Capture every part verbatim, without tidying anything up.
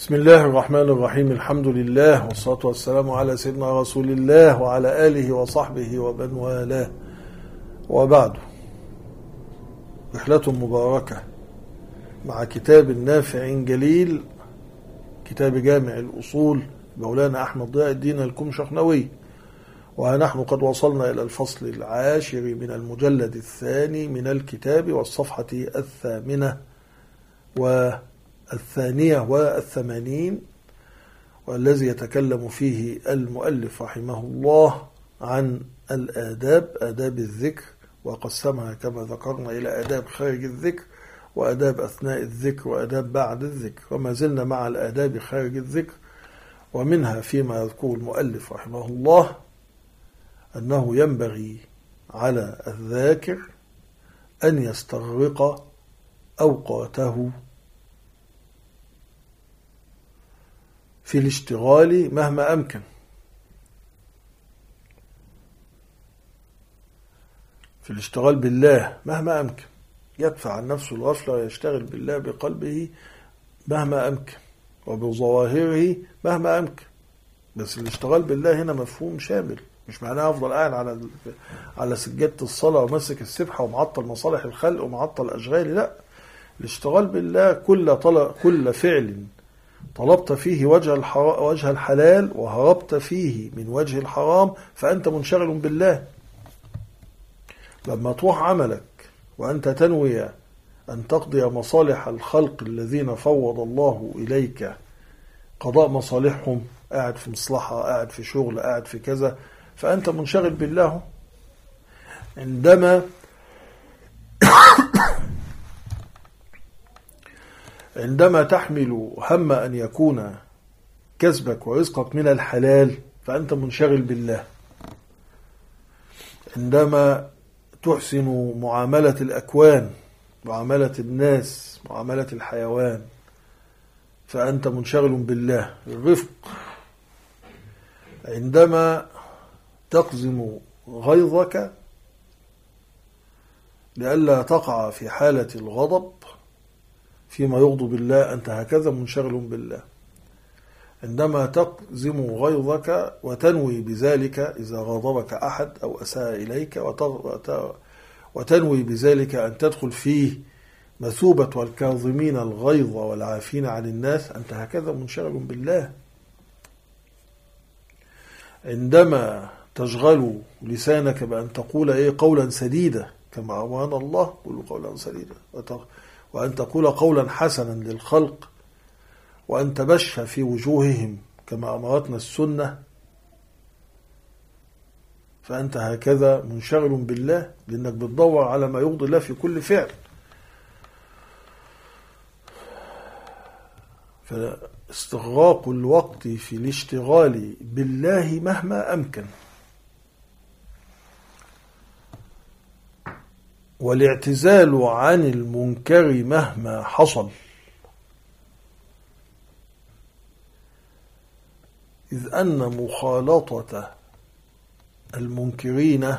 بسم الله الرحمن الرحيم. الحمد لله والصلاة والسلام على سيدنا رسول الله وعلى آله وصحبه ومن والاه، وبعد. رحلة مباركة مع كتاب نافع جليل، كتاب جامع الأصول مولانا أحمد ضياء الدين الكمشخنوي، ونحن قد وصلنا إلى الفصل العاشر من المجلد الثاني من الكتاب والصفحة الثامنة والثانية والثمانين، والذي يتكلم فيه المؤلف رحمه الله عن الآداب، آداب الذكر، وقسمها كما ذكرنا إلى آداب خارج الذكر وآداب أثناء الذكر وآداب بعد الذكر، وما زلنا مع الآداب خارج الذكر. ومنها فيما يذكر المؤلف رحمه الله أنه ينبغي على الذاكر أن يستغرق أوقاته في الاشتغال مهما أمكن، في الاشتغال بالله مهما أمكن، يدفع عن نفسه الغفلة ويشتغل بالله بقلبه مهما أمكن وبظواهره مهما أمكن. بس الاشتغال بالله هنا مفهوم شامل، مش معناه أفضل قاعد على على سجادة الصلاة ومسك السبحة ومعطل مصالح الخلق ومعطل أشغالي، لا. الاشتغال بالله كل طلب كل فعل طلبت فيه وجه وجه الحلال وهربت فيه من وجه الحرام فأنت منشغل بالله. لما تروح عملك وأنت تنوي أن تقضي مصالح الخلق الذين فوض الله إليك قضاء مصالحهم، قاعد في مصلحة، قاعد في شغل، قاعد في كذا، فأنت منشغل بالله. عندما عندما تحمل هم أن يكون كسبك ورزقك من الحلال فأنت منشغل بالله. عندما تحسن معاملة الأكوان، معاملة الناس، معاملة الحيوان، فأنت منشغل بالله. الرفق. عندما تقزم غيظك لئلا تقع في حالة الغضب فيما يغضب الله، أنت هكذا منشغل بالله. عندما تقزم غيظك وتنوي بذلك إذا غضبك أحد أو أساء إليك وتنوي بذلك أن تدخل فيه مثوبة والكاظمين الغيظ والعافين عن الناس، أنت هكذا منشغل بالله. عندما تشغل لسانك بأن تقول إيه قولا سديدا كما أمرنا الله، قولوا قولا سديدا، وأن تقول قولا حسنا للخلق، وأن تبش في وجوههم كما أمرتنا السنة، فأنت هكذا منشغل بالله، لأنك بتدور على ما يرضي الله في كل فعل. فاستغراق الوقت في الاشتغال بالله مهما أمكن، والاعتزال عن المنكر مهما حصل، إذ أن مخالطة المنكرين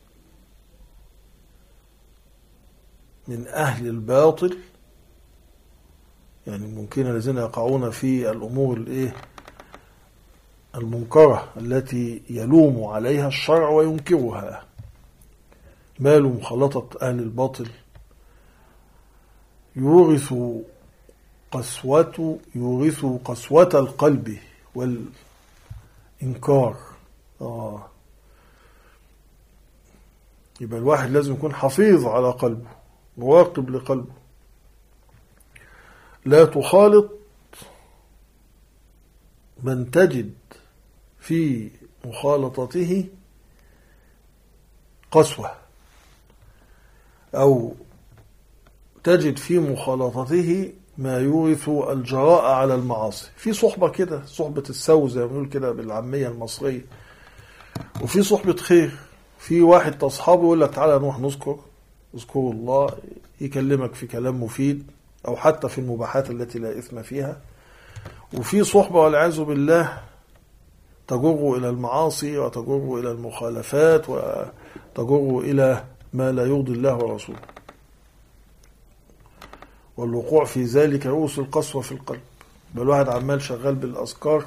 من أهل الباطل، يعني المنكرين الذين يقعون في الأمور الإيه المنكرة التي يلوم عليها الشرع وينكرها، مال مخالطة أهل الباطل يورث قسوة يورث قسوة القلب والإنكار. آه. يبقى الواحد لازم يكون حفيظ على قلبه، مراقب لقلبه، لا تخالط من تجد في مخالطته قسوة أو تجد في مخالطته ما يورث الجراءة على المعاصي. في صحبة كده، صحبة السو زي ما بنقول كده بالعامية المصرية، وفي صحبة خير. في واحد تصحابه يقول لك تعالى نروح نذكر اذكروا الله، يكلمك في كلام مفيد أو حتى في المباحات التي لا إثم فيها. وفي صحبة والعياذ بالله تجر إلى المعاصي وتجر إلى المخالفات وتجر إلى ما لا يرضي الله ورسوله. والوقوع في ذلك رؤوس القسوة في القلب. بل الواحد عمال شغال بالأذكار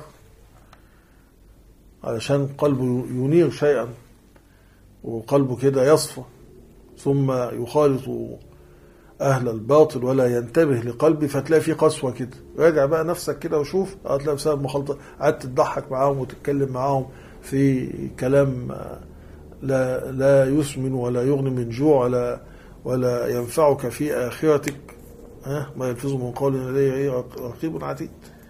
علشان قلبه ينير شيئا وقلبه كده يصفى، ثم يخالط أهل الباطل ولا ينتبه لقلبي، فتلاقي فيه قسوة كده. راجع بقى نفسك كده وشوف، هتلاقي بسبب مخالطة قعدت تضحك معاهم وتتكلم معاهم في كلام لا لا يسمن ولا يغني من جوع ولا ولا ينفعك في آخرتك. ها ما يلفظ من قول لديه ايه رقيب عتيد.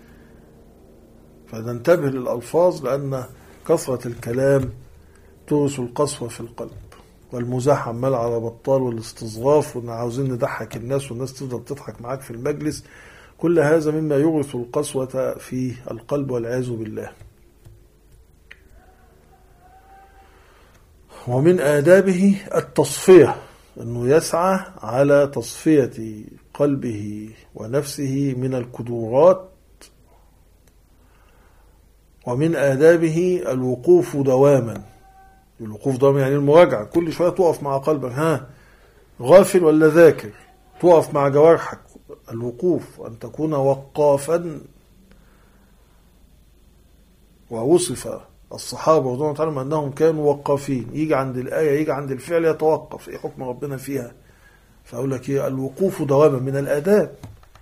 فننتبه للألفاظ، لأن كثرة الكلام تورث القسوة في القلب، والمزاح عمال على بطال، والاستصغاف، وان عاوزين نضحك الناس والناس تفضل تضحك معاك في المجلس، كل هذا مما يورث القسوة في القلب والعياذ بالله. ومن آدابه التصفية، أنه يسعى على تصفية قلبه ونفسه من الكدورات. ومن آدابه الوقوف دواما. الوقوف دواما يعني المراجعة، كل شوية تقف مع قلبك، ها غافل ولا ذاكر، تقف مع جوارحك. الوقوف أن تكون وقافا. ووصف الصحابة رضي الله عنهم أنهم كانوا وقافين، يجي عند الآية يجي عند الفعل يتوقف، إيه حكم ربنا فيها؟ فأقول لك إيه؟ الوقوف دواما من الآداب.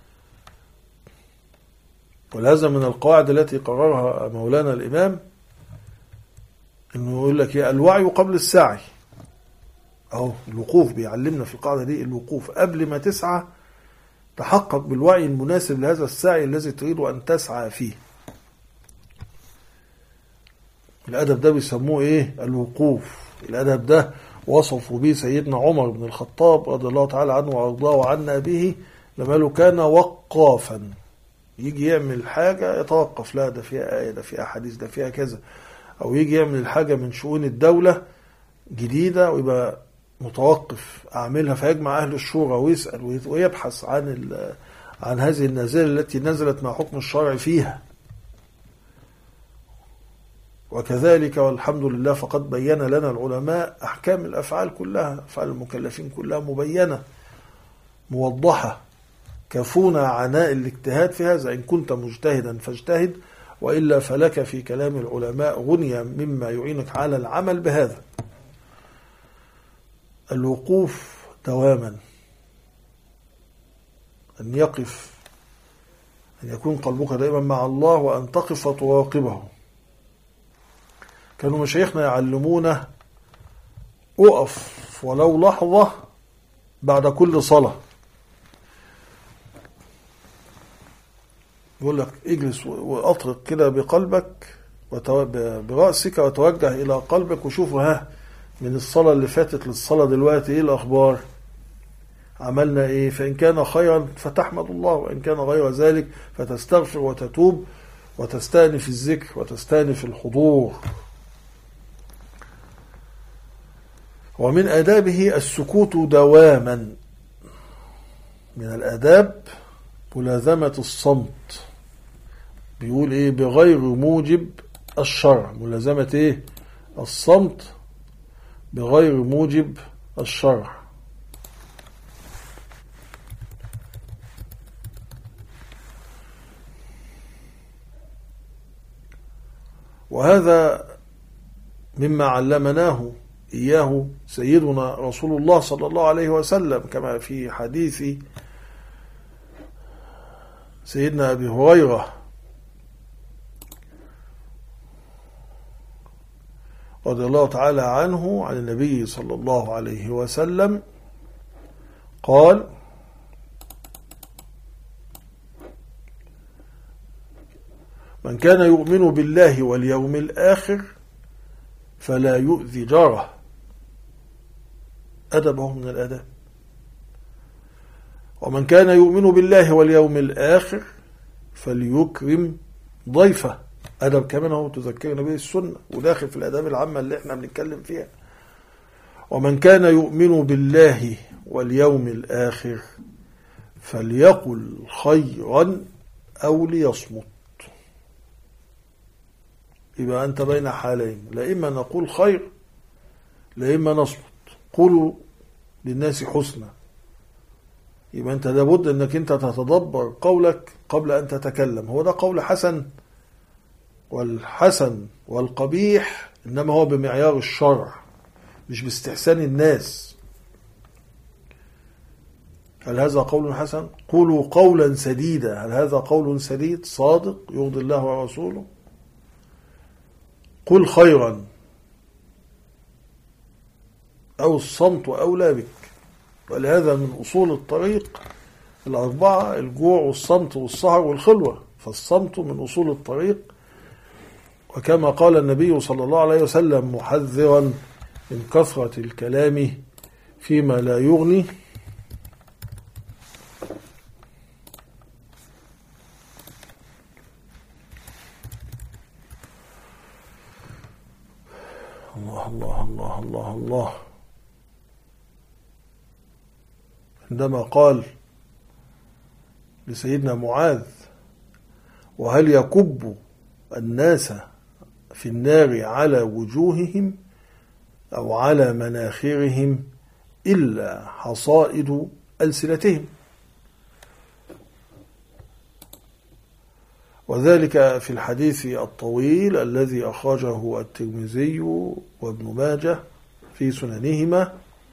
ولهذا من القواعد التي قررها مولانا الإمام إنه يقول لك إيه؟ الوعي قبل السعي. أهو الوقوف بيعلمنا في القاعدة دي، الوقوف قبل ما تسعى تحقق بالوعي المناسب لهذا السعي الذي تريد أن تسعى فيه. الأدب ده بيسموه إيه؟ الوقوف. الأدب ده وصفوا به سيدنا عمر بن الخطاب رضي الله تعالى عنه وأرضاه وعنا به، لما له كان وقافا، يجي يعمل حاجة يتوقف، لا ده فيها آية، ده فيها حديث، ده فيها كذا. أو يجي يعمل الحاجة من شؤون الدولة جديدة ويبقى متوقف أعملها، فيجمع أهل الشورى ويسأل ويبحث عن عن هذه النازلة التي نزلت مع حكم الشرع فيها. وكذلك والحمد لله فقد بين لنا العلماء أحكام الأفعال كلها، أفعال المكلفين كلها مبينة موضحة، كفونا عناء الاجتهاد في هذا. إن كنت مجتهدا فاجتهد، وإلا فلك في كلام العلماء غنية مما يعينك على العمل بهذا. الوقوف دواما، أن يقف، أن يكون قلبك دائما مع الله، وأن تقف وتراقبه. كانوا مشايخنا يعلمونا أقف ولو لحظة بعد كل صلاة، يقول لك اجلس وأطرق كده بقلبك برأسك وتوجه إلى قلبك وشوف ها من الصلاة اللي فاتت للصلاة دلوقتي إيه الأخبار، عملنا إيه. فإن كان خيرا فتحمد الله، وإن كان غير ذلك فتستغفر وتتوب وتستأنف الذكر وتستأنف الحضور. ومن آدابه السكوت دواما. من الآداب ملازمة الصمت. بيقول إيه؟ بغير موجب الشرع. ملازمة إيه؟ الصمت بغير موجب الشرع. وهذا مما علمناه إياه سيدنا رسول الله صلى الله عليه وسلم، كما في حديث سيدنا أبي هريرة رضي الله تعالى عنه عن النبي صلى الله عليه وسلم قال: من كان يؤمن بالله واليوم الآخر فلا يؤذي جاره. أدبه من الأدب. ومن كان يؤمن بالله واليوم الآخر فليكرم ضيفه. أدب كمان هو تذكرنا به السنة، وداخل في الأداب العامة اللي احنا بنتكلم فيها. ومن كان يؤمن بالله واليوم الآخر فليقل خيرا أو ليصمت. يبقى أنت بين حالين، لا إما نقول خير لا إما نصمت. قولوا للناس حسنى، يبقى أنت لابد أنك أنت تتدبر قولك قبل أن تتكلم. هو ده قول حسن؟ والحسن والقبيح إنما هو بمعيار الشرع مش باستحسان الناس. هل هذا قول حسن؟ قولوا قولا سديدا. هل هذا قول سديد صادق يرضي الله ورسوله؟ قل خيرا، أو الصمت أولى بك. ولهذا من أصول الطريق الأربعة الجوع والصمت والسهر والخلوة، فالصمت من أصول الطريق. وكما قال النبي صلى الله عليه وسلم محذرا من كثرة الكلام فيما لا يغني، الله الله الله الله الله عندما قال لسيدنا معاذ: وهل يكب الناس في النار على وجوههم أو على مناخرهم إلا حصائد ألسنتهم. وذلك في الحديث الطويل الذي أخرجه الترمذي وابن ماجه في سننهما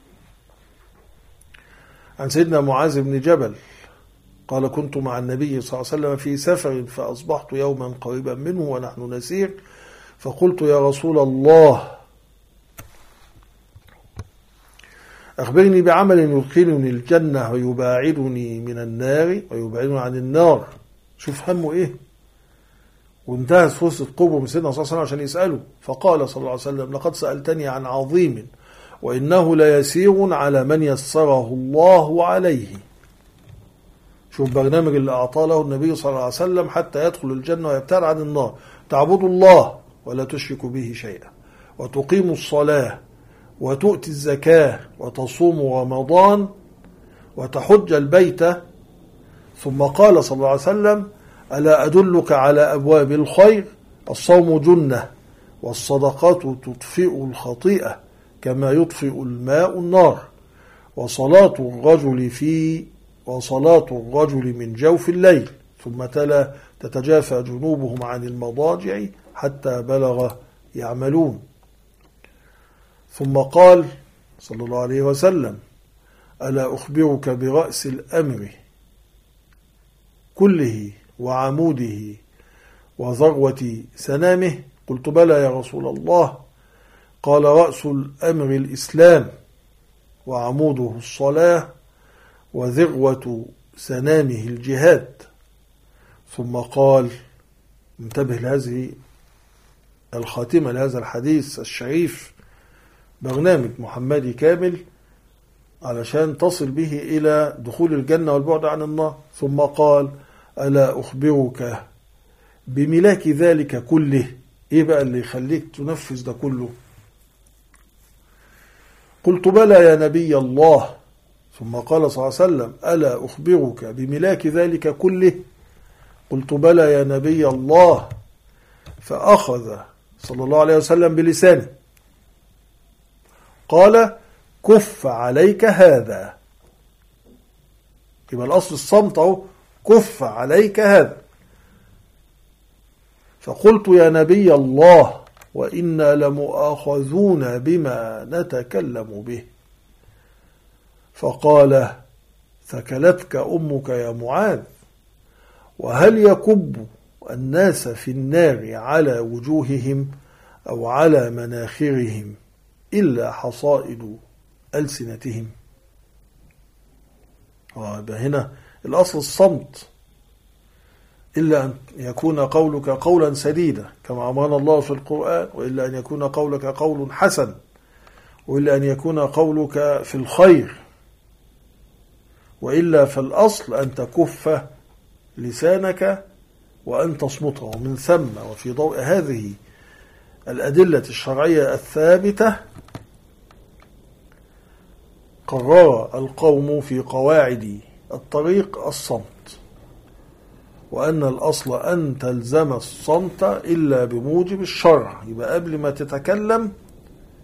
عن سيدنا معاذ بن جبل قال: كنت مع النبي صلى الله عليه وسلم في سفر فأصبحت يوما قريبا منه ونحن نسير، فقلت: يا رسول الله أخبرني بعمل يدخلني الجنة ويباعدني من النار ويبعدني عن النار. شوف همه إيه، وانتهت فرصة قربه من سيدنا صلى الله عليه وسلم عشان يسأله، فقال صلى الله عليه وسلم: لقد سألتني عن عظيم وإنه ليسير على من يسره الله عليه. شوف برنامج اللي أعطاه له النبي صلى الله عليه وسلم حتى يدخل الجنة ويبتعد عن النار: تعبدوا الله ولا تشركوا به شيئا، وتقيموا الصلاة، وتؤتي الزكاة، وتصوموا رمضان، وتحج البيت. ثم قال صلى الله عليه وسلم: ألا أدلك على أبواب الخير؟ الصوم جنة، والصدقات تطفئ الخطيئة كما يطفئ الماء النار، وصلاة الرجل في وصلاة الرجل من جوف الليل. ثم تلا: تتجافى جنوبهم عن المضاجع حتى بلغ يعملون. ثم قال صلى الله عليه وسلم: ألا أخبرك برأس الأمر كله وعموده وذروة سنامه؟ قلت: بلى يا رسول الله. قال: رأس الأمر الإسلام، وعموده الصلاة، وذروة سنامه الجهاد. ثم قال: انتبه لهذه الخاتمة لهذا الحديث الشريف، برنامج محمدي كامل علشان تصل به إلى دخول الجنة والبعد عن النار. ثم قال: ألا أخبرك بملاك ذلك كله؟ إيه بقى اللي يخليك تنفذ ده كله؟ قلت: بلى يا نبي الله. ثم قال صلى الله عليه وسلم: ألا أخبرك بملاك ذلك كله؟ قلت: بلى يا نبي الله. فأخذ صلى الله عليه وسلم بلسانه قال: كف عليك هذا. يبقى الأصل الصمت أهو، كف عليك هذا. فقلت: يا نبي الله، وإنا لمؤاخذون بما نتكلم به. فقال: ثكلتك أمك يا معاذ. وهل يكب الناس في النار على وجوههم أو على مناخرهم إلا حصائد ألسنتهم؟ هنا الأصل الصمت، إلا أن يكون قولك قولا سديدا كما أمرنا الله في القرآن، وإلا أن يكون قولك قول حسن، وإلا أن يكون قولك في الخير، وإلا فالأصل أن تكف لسانك وأن تصمته. ومن ثم وفي ضوء هذه الأدلة الشرعية الثابتة قرر القوم في قواعد الطريق الصمت، وأن الأصل أن تلزم الصمت إلا بموجب الشرع. يبقى قبل ما تتكلم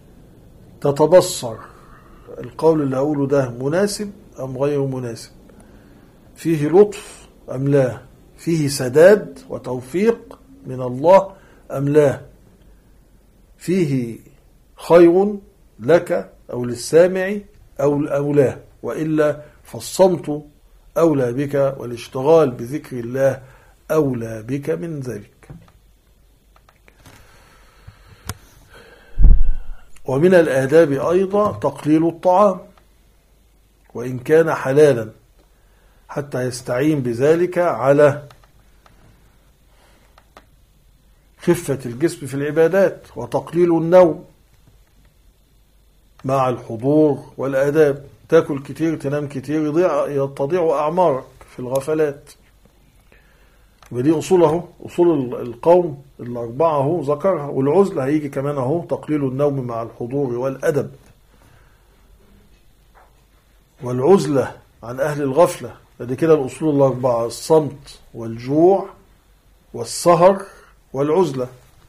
تتبصر القول اللي هقوله ده مناسب أم غير مناسب، فيه لطف أم لا؟ فيه سداد وتوفيق من الله أم لا؟ فيه خير لك أو للسامع أو أو لا؟ وإلا فالصمت أولى بك، والاشتغال بذكر الله أولى بك من ذلك. ومن الآداب أيضا تقليل الطعام وإن كان حلالا، حتى يستعين بذلك على خفة الجسم في العبادات، وتقليل النوم مع الحضور والآداب. تاكل كتير، تنام كتير، يضيع تضيع أعمارك في الغفلات. ودي أصوله، أصول القوم الأربعة هو ذكرها. والعزلة هيجي كمان اهو، تقليل النوم مع الحضور والأدب، والعزلة عن أهل الغفلة. ادي كده الأصول الأربعة: الصمت والجوع والسهر والعزلة.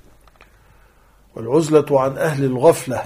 والعزلة عن أهل الغفلة،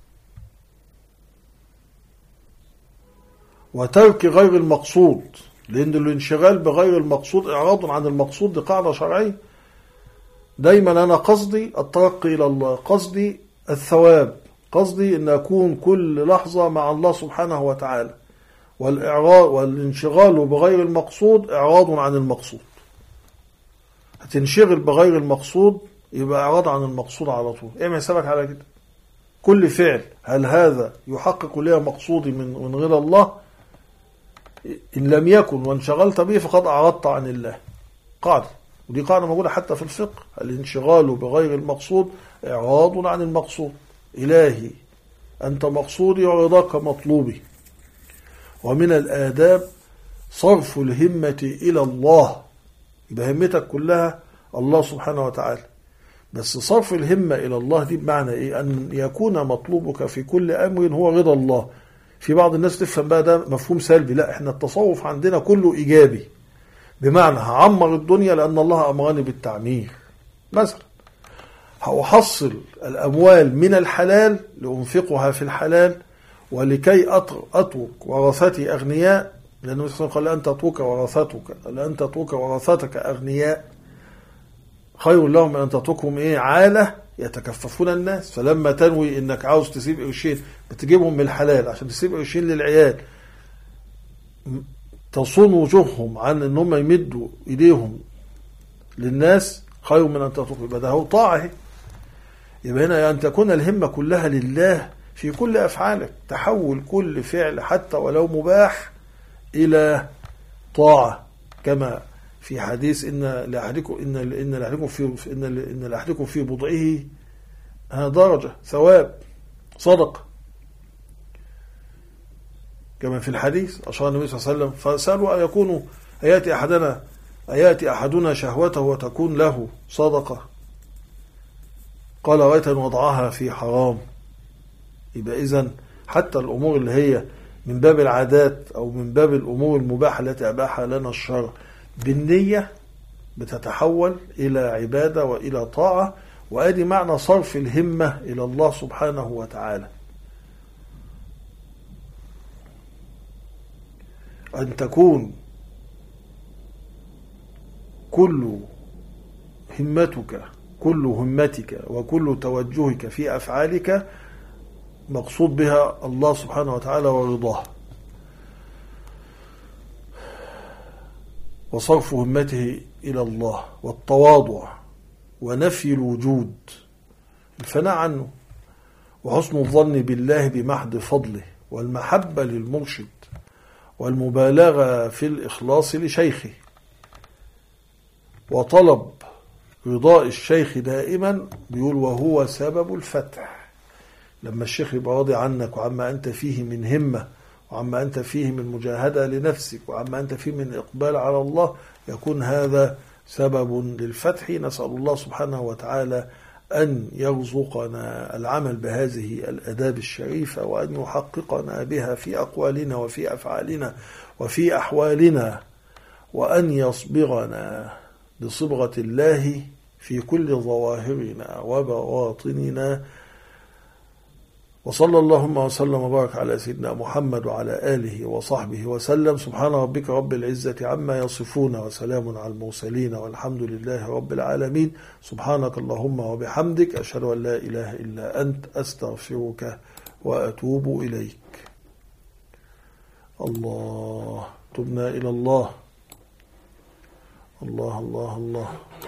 وترك غير المقصود، لأن الانشغال بغير المقصود إعراض عن المقصود. دي قاعدة شرعية. دايما أنا قصدي الترقي إلى الله، قصدي الثواب، قصدي أن أكون كل لحظة مع الله سبحانه وتعالى. والإعراض والانشغال بغير المقصود إعراض عن المقصود. هتنشغل بغير المقصود يبقى إعراض عن المقصود على طول. اعمل حسابك على كده. كل فعل، هل هذا يحقق لي مقصودي من من غير الله؟ إن لم يكن وانشغلت به فقد أعرضت عن الله. قاعدة، ودي قاعدة موجودة حتى في الفقه: الانشغال بغير المقصود إعراض عن المقصود. إلهي أنت مقصودي ورضاك مطلوبي. ومن الآداب صرف الهمة إلى الله، يبقى همتك كلها الله سبحانه وتعالى. بس صرف الهمة إلى الله دي بمعنى إيه؟ أن يكون مطلوبك في كل أمر هو رضا الله. في بعض الناس تفهم بقى ده مفهوم سلبي. لا، احنا التصوف عندنا كله إيجابي، بمعنى هعمر الدنيا لأن الله أمرني بالتعمير. مثلا هأحصل الأموال من الحلال لأنفقها في الحلال، ولكي أترك ورثتي أغنياء، لأنه قال لأن تترك ورثتك لأن تترك ورثتك أغنياء خير لهم من أن تتركهم إيه؟ عالة يتكففون الناس. فلما تنوي إنك عاوز تسيب قرشين بتجيبهم من الحلال عشان تسيب قرشين للعيال، تصون وجوههم عن إن هم يمدوا إيديهم للناس خير من أن تترك. يبقى ده هو طاعة. يبقى هنا أن تكون الهمة كلها لله في كل أفعالك، تحول كل فعل حتى ولو مباح إلى طاعة، كما في حديث إن لأحدكم إن إن لأحدكم في إن إن لأحدكم في بضعه درجة ثواب صدقة، كما في الحديث أشار النبي صلى الله عليه وسلم فسألوا أن يكونوا أياتي أحدنا أياتي أحدنا شهوته وتكون له صدقة، قال رأيت أن وضعها في حرام. يبقى إذن حتى الأمور اللي هي من باب العادات أو من باب الأمور المباحة التي أباحها لنا الشرع بالنية بتتحول إلى عبادة وإلى طاعة. وأدي معنى صرف الهمة إلى الله سبحانه وتعالى، أن تكون كل همتك كل همتك وكل توجهك في أفعالك مقصود بها الله سبحانه وتعالى ورضاه. وصرف همته إلى الله، والتواضع، ونفي الوجود، الفناء عنه، وحسن الظن بالله بمحض فضله، والمحبة للمرشد، والمبالغة في الإخلاص لشيخه، وطلب رضاء الشيخ دائما. بيقول وهو سبب الفتح. لما الشيخ يبقى راضي عنك وعما أنت فيه من همة، وعما أنت فيه من مجاهدة لنفسك، وعما أنت فيه من إقبال على الله، يكون هذا سبب للفتح. نسأل الله سبحانه وتعالى أن يرزقنا العمل بهذه الآداب الشريفة، وأن يحققنا بها في أقوالنا وفي أفعالنا وفي أحوالنا، وأن يصبغنا بصبغة الله في كل ظواهرنا وبواطننا، وصلى اللهم وسلم وبارك على سيدنا محمد وعلى آله وصحبه وسلم. سبحان ربك رب العزة عما يصفون وسلام على المرسلين والحمد لله رب العالمين. سبحانك اللهم وبحمدك أشهد أن لا إله إلا أنت أستغفرك وأتوب إليك. الله، تبنا إلى الله. الله الله الله.